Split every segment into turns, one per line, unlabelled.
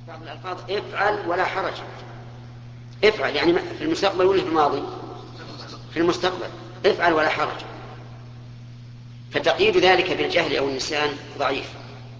بعض الألفاظ افعل ولا حرج. افعل يعني في المستقبل ولا في الماضي؟ في المستقبل. افعل ولا حرج. فتقييد ذلك بالجهل أو النسيان ضعيف،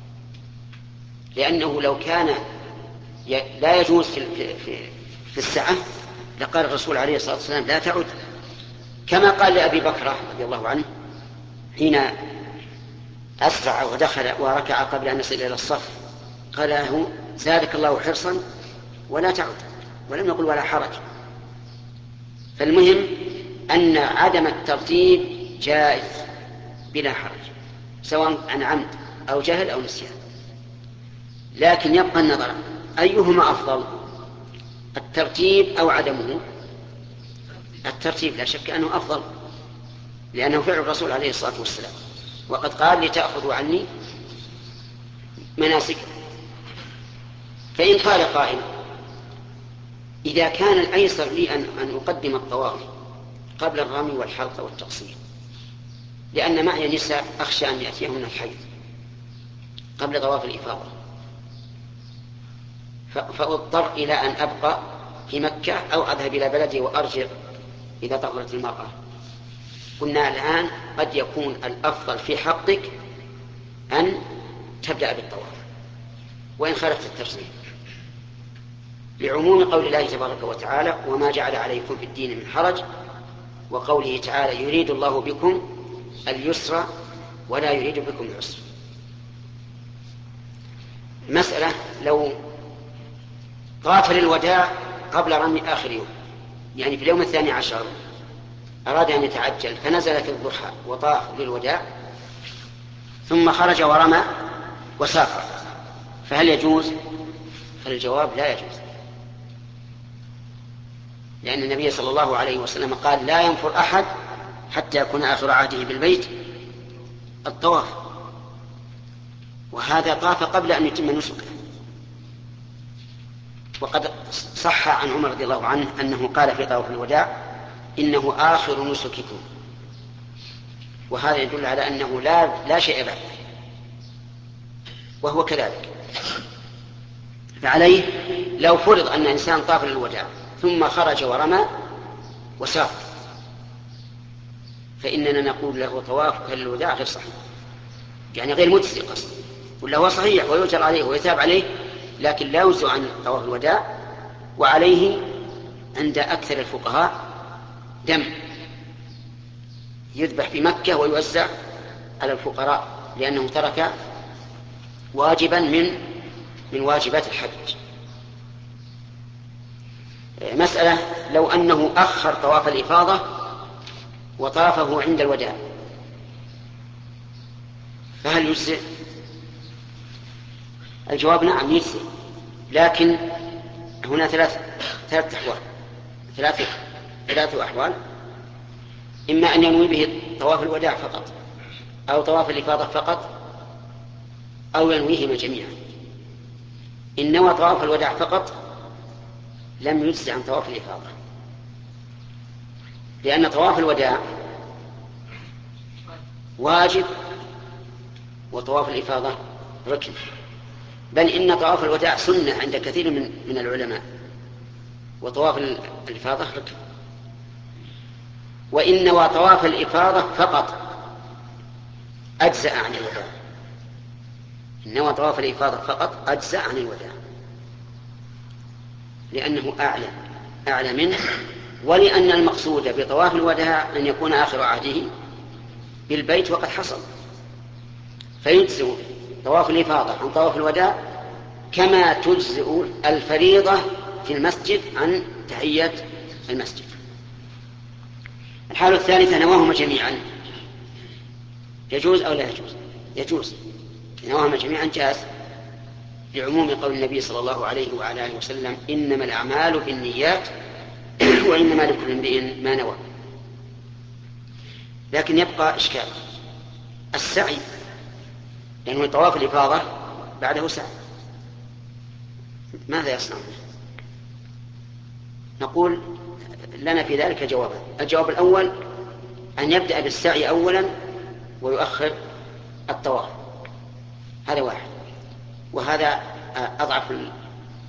لأنه لو كان لا يجوز في السعة لقال الرسول عليه الصلاة والسلام لا تعد، كما قال لأبي بكر رضي الله عنه حين أسرع ودخل وركع قبل أن يصل إلى الصف، قال له زادك الله حرصا ولا تعد، ولم يقل ولا حرج. فالمهم أن عدم الترتيب جائز بلا حرج، سواء عن عمد أو جهل أو نسيان. لكن يبقى النظر أيهما أفضل، الترتيب أو عدمه؟ الترتيب لا شك أنه أفضل، لأنه فعل الرسول عليه الصلاة والسلام، وقد قال لتأخذوا عني مناسك. فإن قال قائل إذا كان الأيسر لي أن أقدم الطواف قبل الرمي والحلق والتقصير، لأن معي نساء أخشى أن يأتيهن الحيض قبل طواف الإفاضة، فأضطر إلى أن أبقى في مكة أو أذهب إلى بلدي وأرجع إذا طهرت المرأة، قلنا الآن قد يكون الأفضل في حقك أن تبدأ بالطواف وإن خالفت الترتيب، لعموم قول الله تبارك وتعالى وما جعل عليكم في الدين من حرج، وقوله تعالى يريد الله بكم اليسر ولا يريد بكم العسر. مسألة لو طاف للوداع قبل رمي آخر يوم، يعني في اليوم 12 أراد أن يتعجل فنزل في الضحى وطاف للوداع ثم خرج ورمى وسافر، فهل يجوز؟ فالجواب لا يجوز، لأن النبي صلى الله عليه وسلم قال لا ينفر أحد حتى يكون آخر عهده بالبيت الطواف، وهذا طاف قبل أن يتم نسكه. وقد صح عن عمر رضي الله عنه أنه قال في طواف الوداع إنه آخر نسككم، وهذا يدل على أنه لا شيء بعد، وهو كذلك. فعليه لو فرض أن إنسان طاف للوداع ثم خرج ورمى وسافر، فإننا نقول له طوافك للوداع غير صحيح، يعني غير مجزي قصد، ولا هو صحيح ويؤجر عليه ويثاب عليه، لكن لا يجزئ عن طواف الوداع. وعليه عند أكثر الفقهاء دم يذبح في مكة ويوزع على الفقراء، لأنه ترك واجبا من واجبات الحج. مسألة لو أنه أخر طواف الإفاضة وطافه عند الوداع فهل يجزئ؟ الجواب نعم يجزئ، لكن هنا ثلاث أحوال: إما أن ينوي به طواف الوداع فقط أو طواف الإفاضة فقط أو ينويهما جميعا. إن نوى طواف الوداع فقط لم يجزئ عن طواف الإفاضة، لأن طواف الوداع واجب وطواف الإفاضة ركن، بل إن طواف الوداع سنة عند كثير من العلماء، وطواف الإفاضة ركن. وإن نوى طواف الإفاضة فقط أجزأ عن الوداع، إن نوى طواف الإفاضة فقط أجزأ عن الوداع، لأنه أعلى منه، ولأن المقصود بطواف الوداع أن يكون آخر عهده بالبيت وقد حصل، فيجزئ طواف الإفاضة عن طواف الوداع كما تجزئ الفريضة في المسجد عن تحية المسجد. الحالة الثالثة نواهما جميعا، يجوز أو لا يجوز؟ يجوز، نواهما جميعا جاز، لعموم قول النبي صلى الله عليه وعلى آله وسلم إنما الأعمال بالنيات وإنما لكل امرئ ما نوى. لكن يبقى إشكال السعي، لأنه طواف الإفاضة بعده سعي، ماذا يصنع؟ نقول لنا في ذلك جوابان: الجواب الأول أن يبدأ بالسعي أولا ويؤخر الطواف، هذا واحد، وهذا أضعف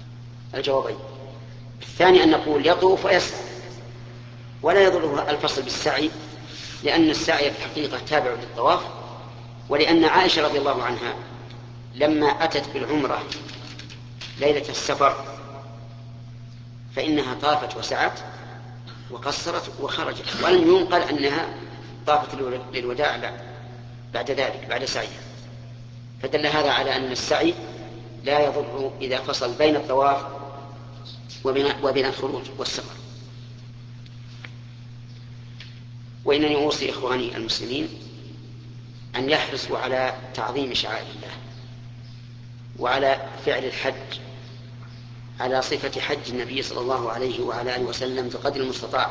الجوابين. الثاني أن نقول يطوف ويسعى، ولا يضره الفصل بالسعي، لأن السعي في الحقيقة تابع للطواف، ولأن عائشة رضي الله عنها لما أتت بالعمرة ليلة السفر فإنها طافت وسعت وقصرت وخرجت، ولم ينقل أنها طافت للوداع بعد ذلك بعد سعيها، فدل هذا على أن السعي لا يضر إذا فصل بين الطواف وبين الخروج والسفر. وإنني أوصي إخواني المسلمين أن يحرصوا على تعظيم شعائر الله وعلى فعل الحج على صفة حج النبي صلى الله عليه وعلى آله وسلم بقدر المستطاع،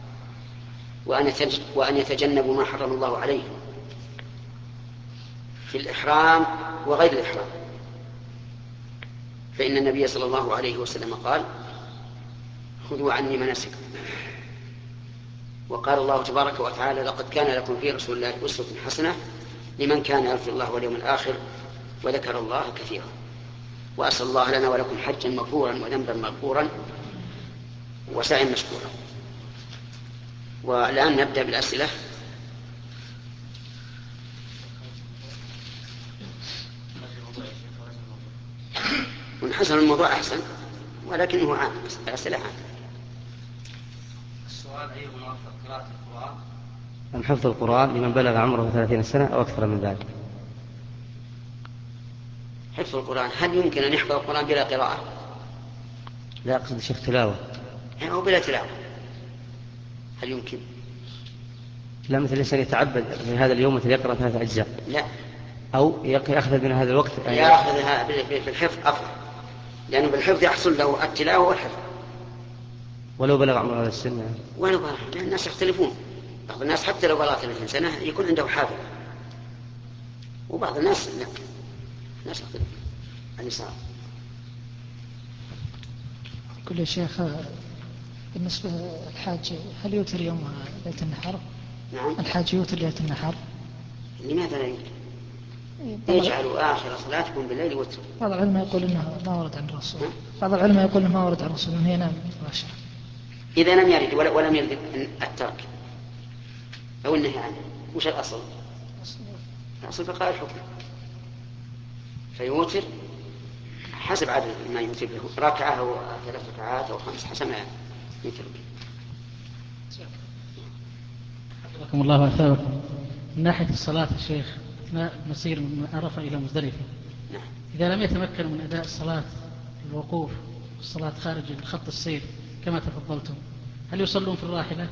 وأن يتجنبوا ما حرم الله عليهم في الإحرام وغير الإحرام، فإن النبي صلى الله عليه وسلم قال: خذوا عني مناسككم. وقال الله تبارك وتعالى: لقد كان لكم في رسول الله أسوة حسنة لمن كان يرجو الله واليوم الآخر وذكر الله كثيرا. وأسأل الله لنا ولكم حجا مبرورا وذنبا مغفورا وسعيا مشكورا. والآن نبدأ بالأسئلة. ونحسن الموضوع أحسن، ولكنه عام، الأسئلة عام.
السؤال: أيهما أفضل، قراءة القرآن
أم حفظ القرآن لمن بلغ عمره 30 سنة أو أكثر من ذلك؟
حفظ القرآن، هل يمكن أن يحفظ القرآن بلا قراءة؟
لا، أقصد شيخ تلاوة.
يعني هو بلا تلاوة، هل يمكن؟
لا، مثل الإنسان يتعبد في هذا اليوم مثل يقرأ 3 أجزاء.
لا،
أو يأخذ من هذا الوقت
يأخذها بالحفظ أفضل، لأنه بالحفظ يحصل له التلاوة والحفظ
ولو بلغ عمره هذا السن.
ولو بلغ، لأن الناس يختلفون، بعض الناس حتى لو بلغ 30 سنة يكون عنده حافظ، وبعض الناس لا، الناس يختلفون. النساء
كل شيخ، بالنسبة للحاج هل يوتر يوم ليلة النحر؟
نعم.
الحاج يوتر ليلة النحر؟
لماذا لا يوتر؟ يجعل آخر صلاتكم بالليل وتر.
بعض العلماء يقول إنه ما ورد عن الرسول. بعض العلماء يقول إنه ما ورد عن الرسول إنه ينام مباشرة.
إذا لم يرد ولم يرد الترك أو النهي عنه، وش الأصل؟ الأصل بقاء الحكم، فيوتر حسب عدد ما يوتر به، ركعة أو 3 ركعات أو 5 حسب ما يوتر به.
حفظكم الله وأثابكم. من ناحية الصلاة يا شيخ، أثناء المسير من عرفة إلى مزدلفة،
نعم.
إذا لم يتمكن من أداء الصلاة الوقوف والصلاة خارج خط السير كما تفضلتم، هل يصلون في الراحلة؟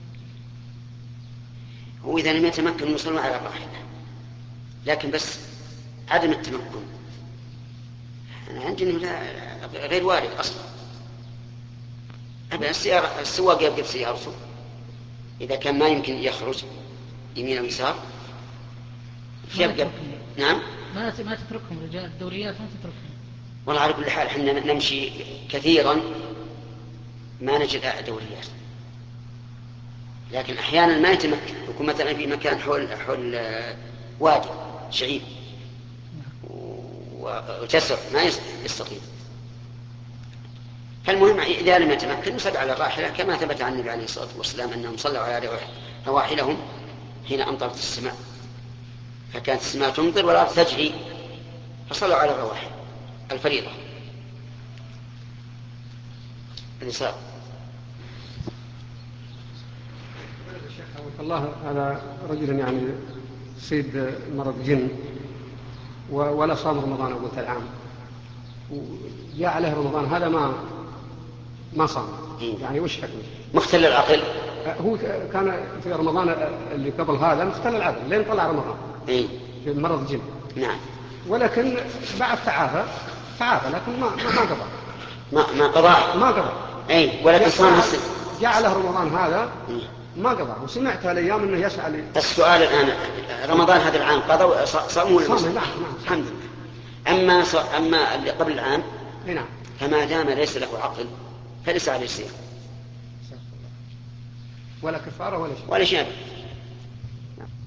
وإذا لم يتمكن يصلون على الراحلة، لكن بس عدم التمكن أنا عندي أنه غير وارد أصلا. السواق يبقى بسيارته إذا كان ما يمكن يخرج يمين أو يسار يبقى. نعم،
ما تتركهم رجال الدوريات، ما تتركهم.
والله على كل حال حنا نمشي كثيرا ما نجد دوريات، لكن أحيانا ما يتمكن، يكون مثلا في مكان حول وادي شعيب وجسر ما يستطيع. فالمهم إذا لم يتمكن يصلي على الراحلة، كما ثبت عن النبي عليه الصلاة والسلام أنهم صلوا على رواحلهم حين أمطرت السماء، فكانت السماء تمطر والأرض تجري فصلوا على الرواحل الفريضة. النساء
الله على رجل يعني يصيب مرض جن ولا صام رمضان أول العام وجاء عليه رمضان هذا ما صام، يعني وش حكمه؟
مختل العقل.
هو كان في رمضان اللي قبل هذا مختل العقل لين طلع رمضان في مرض الجن.
نعم.
ولكن بعد تعافى لكن ما قضى.
ما قضى. ولكن صام
جاء عليه رمضان هذا ما قضى، وسمعت هالايام انه يسأل.
السؤال الان رمضان هذا العام قضى صاموا ولا
صام؟ نعم.
الحمد لله. اما اللي قبل العام
نعم،
فما دام ليس له عقل فليس عليه صيام
ولا كفاره
ولا شيء.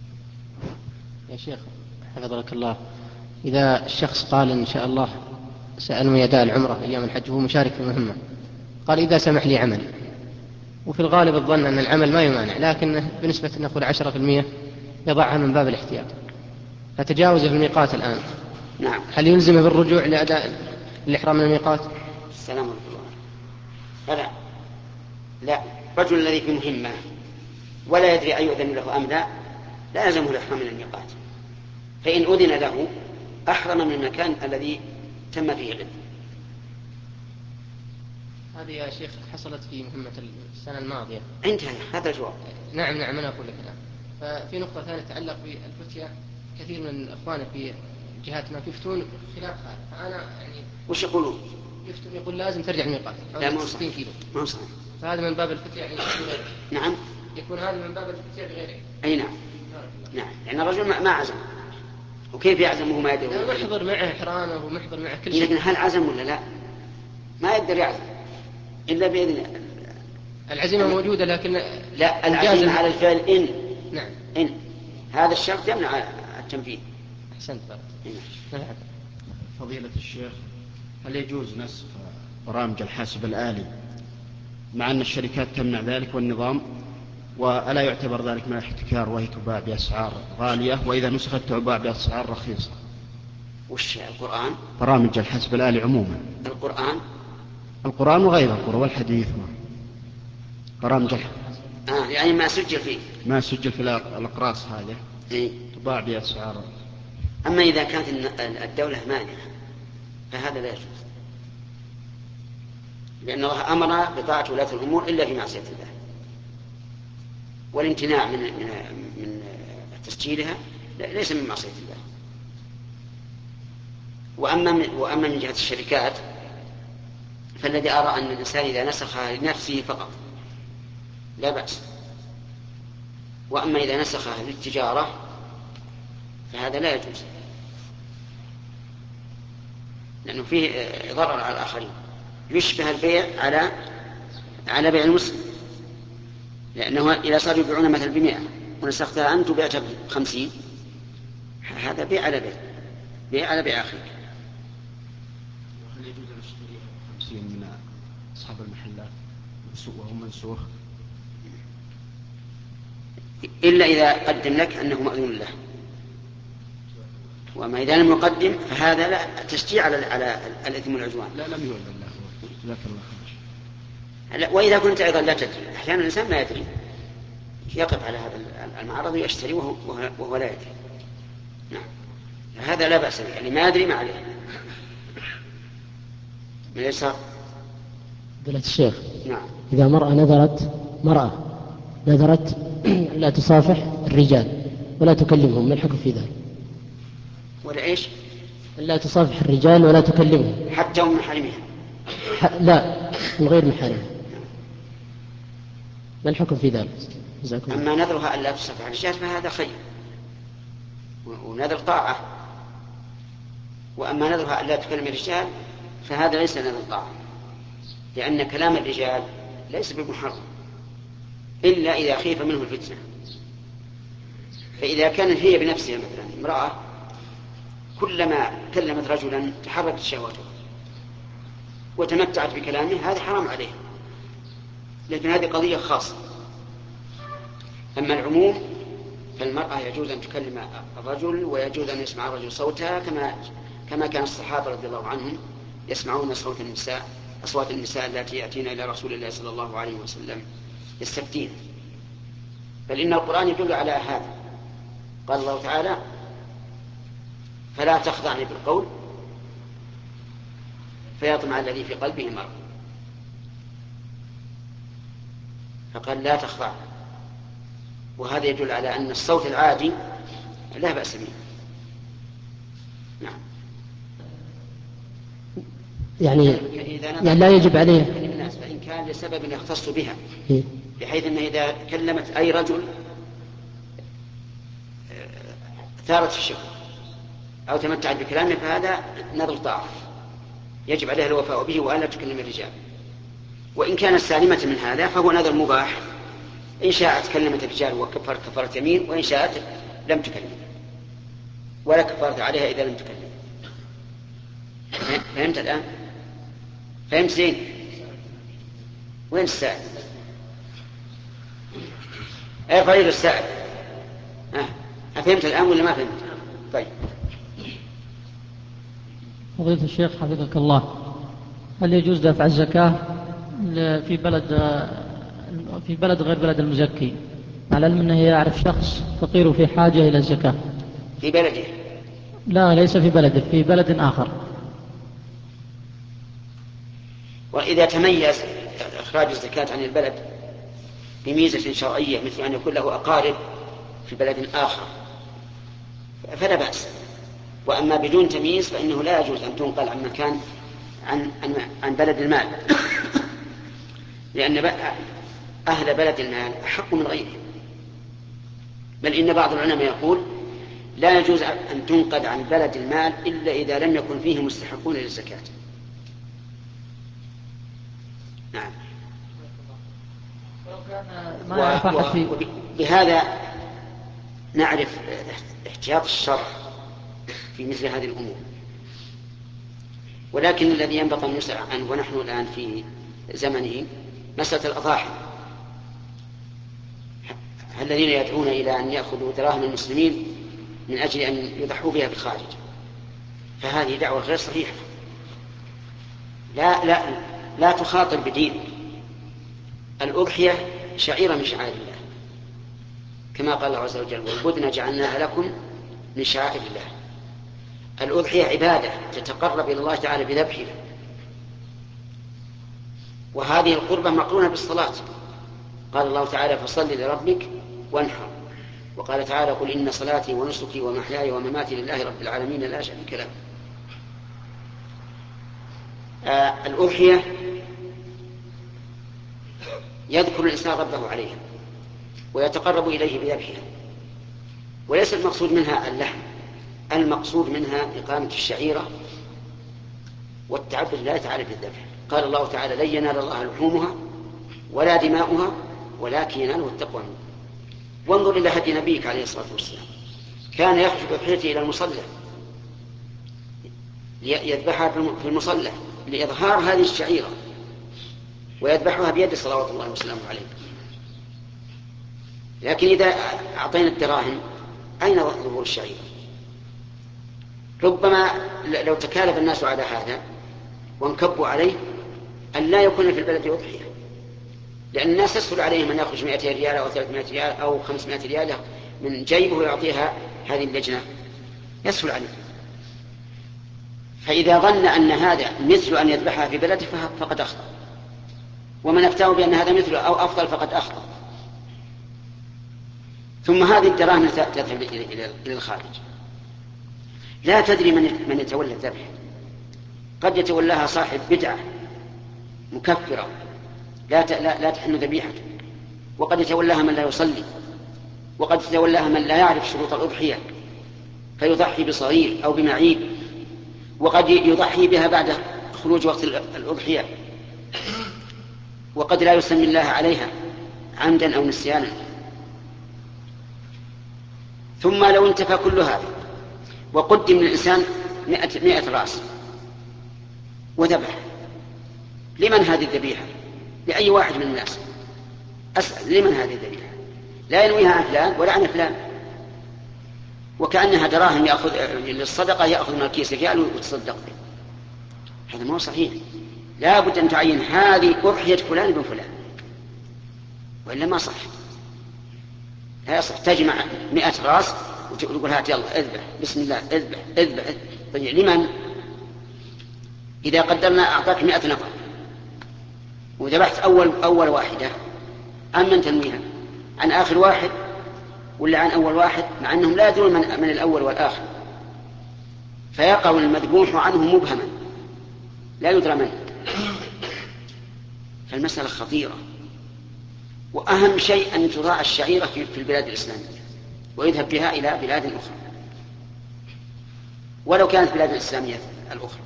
يا شيخ حفظك الله، إذا الشخص قال إن شاء الله سأل من أداء العمرة أيام الحج وهو مشارك في المهمة، قال إذا سمح لي عملي، وفي الغالب الظن أن العمل ما يمانع، لكن بنسبة نقول 10% يضعها من باب الاحتياط، فتجاوز في الميقات الآن.
نعم.
هل يلزم بالرجوع لأداء الإحرام من الميقات؟
السلام عليكم. لا لا، الرجل الذي في مهمة ولا يدري أيؤذن له أم لا، لا يلزمه الإحرام من الميقات، فإن أذن له أحرم من المكان الذي تم فيه الإذن.
هذه يا شيخ حصلت في مهمة السنة الماضية.
انتهى هذا الجواب.
نعم أنا أقول لك الآن. ففي نقطة ثانية تتعلق بالفتية، كثير من أخواننا في جهاتنا يفتون خلاف هذا، فأنا يعني
وش يقولون؟
يقول لازم ترجع الميقات.
لا مو
60 كيلو.
مو صحيح.
فهذا من باب الفتية يعني بغيره.
نعم.
يكون هذا من باب الفتية بغيره.
أي نعم. نعم، لأن الرجل ما عزم، وكيف يعزم وهو ما يدري؟
لا، محضر معه إحرامه ومحضر معه كل شيء.
لكن هل عزم ولا لا؟ ما يقدر يعزم إلا بإذن.
العزيمة موجودة لكن
لا، العزيمة على الفعل إن.
نعم.
إن هذا الشرط يمنع التنفيذ.
أحسنت.
نعم. فضيلة الشيخ، هل يجوز نسخ برامج الحاسب الآلي مع أن الشركات تمنع ذلك والنظام، وألا يعتبر ذلك من الاحتكار وهي تباع بأسعار غالية، وإذا نسخت تباع بأسعار رخيصة؟
وش القرآن؟
برامج الحاسب الآلي عموما.
القرآن
وغير القرآن والحديث برامج
يعني ما سجل فيه.
ما سجل في الأقراص هذه.
إيه؟
تباع بأسعار.
أما إذا كانت الدولة مانعة فهذا لا يجوز، لأن الله أمر بطاعة ولاة الأمور إلا في معصية الله، والامتناع من تسجيلها ليس من معصية الله. وأما من جهة الشركات فالذي أرى أن الإنسان إذا نسخها لنفسه فقط لا بأس، وأما إذا نسخها للتجارة فهذا لا يجوز، لأنه فيه ضرر على الآخرين، يشبه البيع على بيع المسلم، لأنه إذا صار يبيعون مثل ب100 ونسختها أنت وبيعتها ب50، هذا بيع على بيع أخيك.
هل يجوز أن نشتري 50 من أصحاب المحلات وهم منسوخ؟
إلا إذا قدم لك أنه مأذون له، وما إذا لم يقدم فهذا لا تشجيع على الإثم والعدوان.
لا، لم يؤذن له. جزاك الله خير.
وإذا كنت أيضا لا تدري، أحيانا الإنسان ما يدري، يقف على هذا المعرض ويشتري وهو لا يدري. نعم، هذا لا بأس به، يعني ما يدري ما عليه. من اليسار.
فضيلة الشيخ.
نعم.
إذا مرأة نذرت لا تصافح الرجال ولا تكلمهم، ما الحكم في ذلك؟
ولا إيش؟
لا تصافح الرجال ولا تكلمهم
حتى هم محارمها؟
لا، من غير محارمها، ما الحكم في ذلك؟
أما نذرها أن لا تصافح الرجال فهذا خير ونذر طاعة، وأما نذرها أن لا تكلم الرجال فهذا ليس نذر طاعة، لأن كلام الرجال ليس بمحرم إلا إذا خيف منه الفتنة. فإذا كانت هي بنفسها مثلا امرأة كلما كلمت رجلا تحركت شهوته وتمتعت بكلامه، هذا حرام عليه، لكن هذه قضية خاصة. أما العموم فالمرأة يجوز أن تكلم الرجل ويجوز أن يسمع الرجل صوتها، كما كان الصحابة رضي الله عنهم يسمعون أصوات النساء التي يأتين إلى رسول الله صلى الله عليه وسلم يستفتين. بل إن القرآن يدل على هذا، قال الله تعالى: فلا تخضعني بالقول فيطمع الذي في قلبه مرض، فقال لا تخضع، وهذا يدل على أن الصوت العادي لا بأس به. نعم.
يعني لا يجب عليه
الناس، فإن كان لسبب يختص بها، بحيث أنه إذا كلمت أي رجل ثارت في الشهوة أو تمتعت بكلامه فهذا نذر طاعة يجب عليها الوفاء به وألا تكلم الرجال. وإن كانت سالمة من هذا فهو نذر مباح، إن شاءت كلمت الرجال وكفرت كفارة يمين، وإن شاءت لم تكلم، ولا كفارة عليها إذا لم تكلم. فهمت الآن؟ فهمت زين؟ وين السائل؟ ايه فضيلة السائل، فهمت الآن ولا ما فهمت؟ طيب.
فضيلة الشيخ حفظك الله، هل يجوز دفع الزكاة في بلد غير بلد المزكي، على العلم أنه يعرف شخص فقير في حاجة إلى الزكاة
في بلده؟
لا، ليس في بلده، في بلد آخر.
وإذا تميز إخراج الزكاة عن البلد بميزة شرعية مثل أن يكون له أقارب في بلد آخر فلا بأس. وأما بدون تمييز فإنه لا يجوز أن تنقل عن مكان عن بلد المال، لأن أهل بلد المال أحق من غيرهم. بل إن بعض العلماء يقول لا يجوز أن تنقل عن بلد المال إلا إذا لم يكن فيه مستحقون للزكاة. نعم. وبهذا نعرف احتياط الشرع في مثل هذه الأمور. ولكن الذي ينبغي أن نسأل عنه ونحن الآن في زمنه مسألة الأضاحي. الذين يدعون إلى أن يأخذوا دراهم المسلمين من أجل أن يضحوا بها في الخارج، فهذه دعوة غير صحيحة. لا تخاطر بدين. الأضحية شعيرة من شعائر الله، كما قال الله عز وجل: والبدن جعلناها لكم من شعائر الله. الأضحية عبادة تتقرب إلى الله تعالى بذبحها، وهذه القربة مقرونة بالصلاة. قال الله تعالى: فصل لربك وانحر. وقال تعالى: قل إن صلاتي ونسكي ومحياي ومماتي لله رب العالمين لا شريك له. الأضحية يذكر الإنسان ربه عليها ويتقرب إليه بذبحها، وليس المقصود منها اللحم، المقصود منها إقامة الشعيرة والتعبد لله تعالى بالذبح. قال الله تعالى: لن ينال الله لحومها ولا دماؤها ولكن يناله التقوى منه. وانظر إلى هدي نبيك عليه الصلاة والسلام، كان يخرج بضحيته إلى المصلى يذبحها في المصلى لإظهار هذه الشعيرة، ويذبحها بيد صلوات الله وسلامه عليه. لكن إذا أعطينا الدراهم أين ظهور الشعيرة؟ ربما لو تكالب الناس على هذا وانكبوا عليه أن لا يكون في البلد أضحية، لأن الناس يسهل عليهم أن يخرج 200 ريال أو 300 ريال أو 500 ريال من جيبه ويعطيها هذه اللجنة، يسهل عليه. فإذا ظن أن هذا مثل أن يذبحها في بلده فقد أخطأ، ومن أفتاه بأن هذا مثل أو أفضل فقد أخطأ. ثم هذه الدراهم تذهب إلى الخارج، لا تدري من يتولى الذبح. قد يتولاها صاحب بدعة مكفرة لا تحن ذبيحته، وقد يتولاها من لا يصلي، وقد يتولاها من لا يعرف شروط الأضحية فيضحي بصغير أو بمعيب، وقد يضحي بها بعد خروج وقت الأضحية، وقد لا يسمي الله عليها عمدا أو نسيانا. ثم لو انتفى كل هذا وقدم للإنسان 100 رأس وذبح، لمن هذه الذبيحة؟ لأي واحد من الناس أسأل، لمن هذه الذبيحة؟ لا ينويها عن فلان ولا عن فلان، وكأنها دراهم يأخذ للصدقة، يأخذ من الكيس ريال ويتصدق به. هذا ما هو صحيح. لا بد أن تعين هذه أضحية فلان بن فلان، وإلا ما صح. لا يصح تجمع 100 راس وتقول هات يلا اذبح بسم الله اذبح اذبح. طيب لمن؟ إذا قدرنا أعطاك 100 نفر وذبحت أول واحدة، عن من تنويها؟ عن آخر واحد ولا عن أول واحد؟ مع أنهم لا يدرون من الأول والآخر، فيقع المذبوح عنه مبهما لا يدرى منه. فالمسألة خطيرة، وأهم شيء أن تراعى الشعيرة في البلاد الإسلامية ويذهب بها إلى بلاد أخرى، ولو كانت بلاد الإسلامية الأخرى.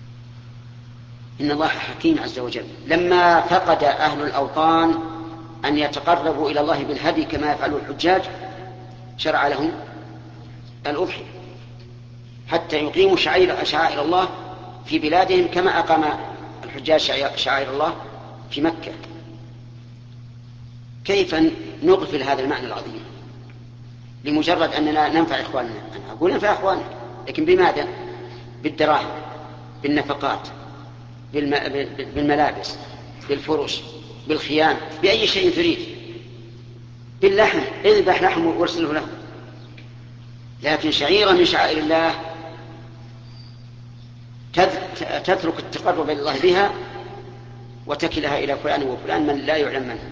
إن الله حكيم عز وجل، لما فقد أهل الأوطان أن يتقربوا إلى الله بالهدي كما يفعل الحجاج شرع لهم الأضحية حتى يقيموا شعائر الله في بلادهم كما أقام الحجاج شعائر الله في مكة. كيف نغفل هذا المعنى العظيم لمجرد أننا ننفع إخواننا؟ أنا أقول ننفع إخواننا، لكن بماذا؟ بالدراهم، بالنفقات، بالملابس، بالفرش، بالخيام، بأي شيء تريد، باللحم، اذبح لحم وارسله له. لكن شعيرة من شعائر الله تترك التقرب إلى الله بها وتكلها إلى فلان وفلان من لا يعلم منه.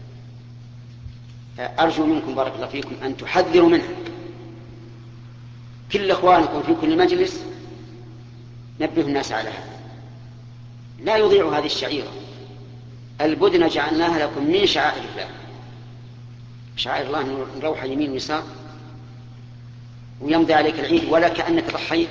أرجو منكم بارك الله فيكم أن تحذروا منها. كل إخوانكم في كل مجلس نبهوا الناس على هذا، لا يضيعوا هذه الشعيرة. البدن جعلناها لكم من شعائر الله. شعائر الله نروح يمين ويسار ويمضي عليك العيد ولا كأنك ضحيت.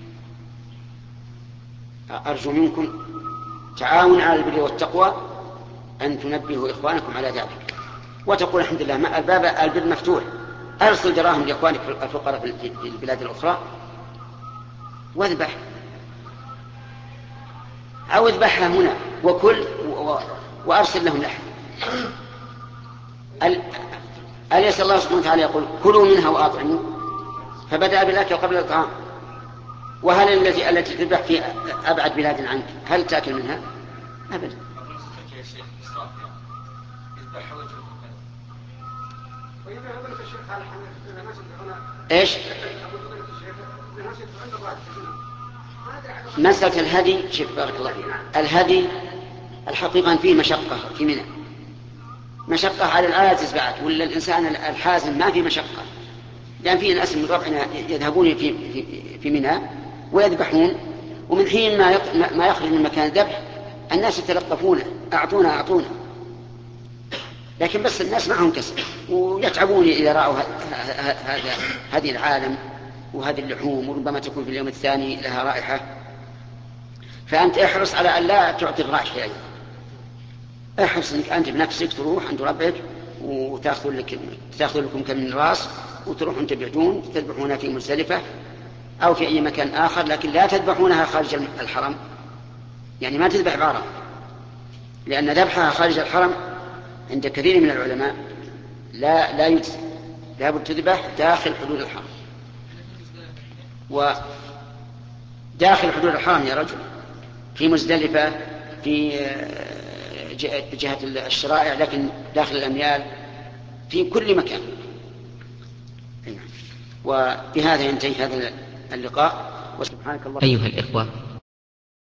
أرجو منكم تعاون على البر والتقوى أن تنبهوا إخوانكم على ذلك، وتقول الحمد لله ما البر مفتوح، أرسل دراهم لإخوانك الفقراء في البلاد الأخرى واذبح، أو اذبحها هنا وكل وأرسل لهم لحم. أليس الله سبحانه وتعالى يقول كلوا منها وأطعموا؟ فبدأ بالأكل قبل الطعام. وهل التي تذبح في أبعد بلاد عنك هل تأكل منها؟ أبدا. إيش؟ مسألة الهدي، شوف بارك الله فيك، الهدي الحقيقة فيه مشقة في منى، مشقة على العاجز بعد، ولا الإنسان الحازم ما في مشقة، لأن في ناس من ربعنا يذهبون في منى ويذبحون، ومن حين ما يخرج من مكان الذبح الناس يتلقفونه أعطونا أعطونا، لكن بس الناس معهم كسب ويتعبون إذا رأوا هذه العالم وهذه اللحوم، وربما تكون في اليوم الثاني لها رائحة. فأنت احرص على أن لا تعطي الرائحة أيضا، احرص أنك أنت بنفسك تروح عند ربعك وتأخذ لكم كم من راس وتروحون تبعدون تذبحونها في مزدلفة أو في أي مكان آخر، لكن لا تذبحونها خارج الحرم، يعني ما تذبح بعرة، لأن ذبحها خارج الحرم عند كثير من العلماء لا يجزي، لا بد تذبح داخل حدود الحرم. وداخل حدود الحرم يا رجل، في مزدلفة، في جهة الشرائع، لكن داخل الأميال، في كل مكان. وبهذا ينتهي هذا اللقاء، وسبحانك الله.
أيها الإخوة،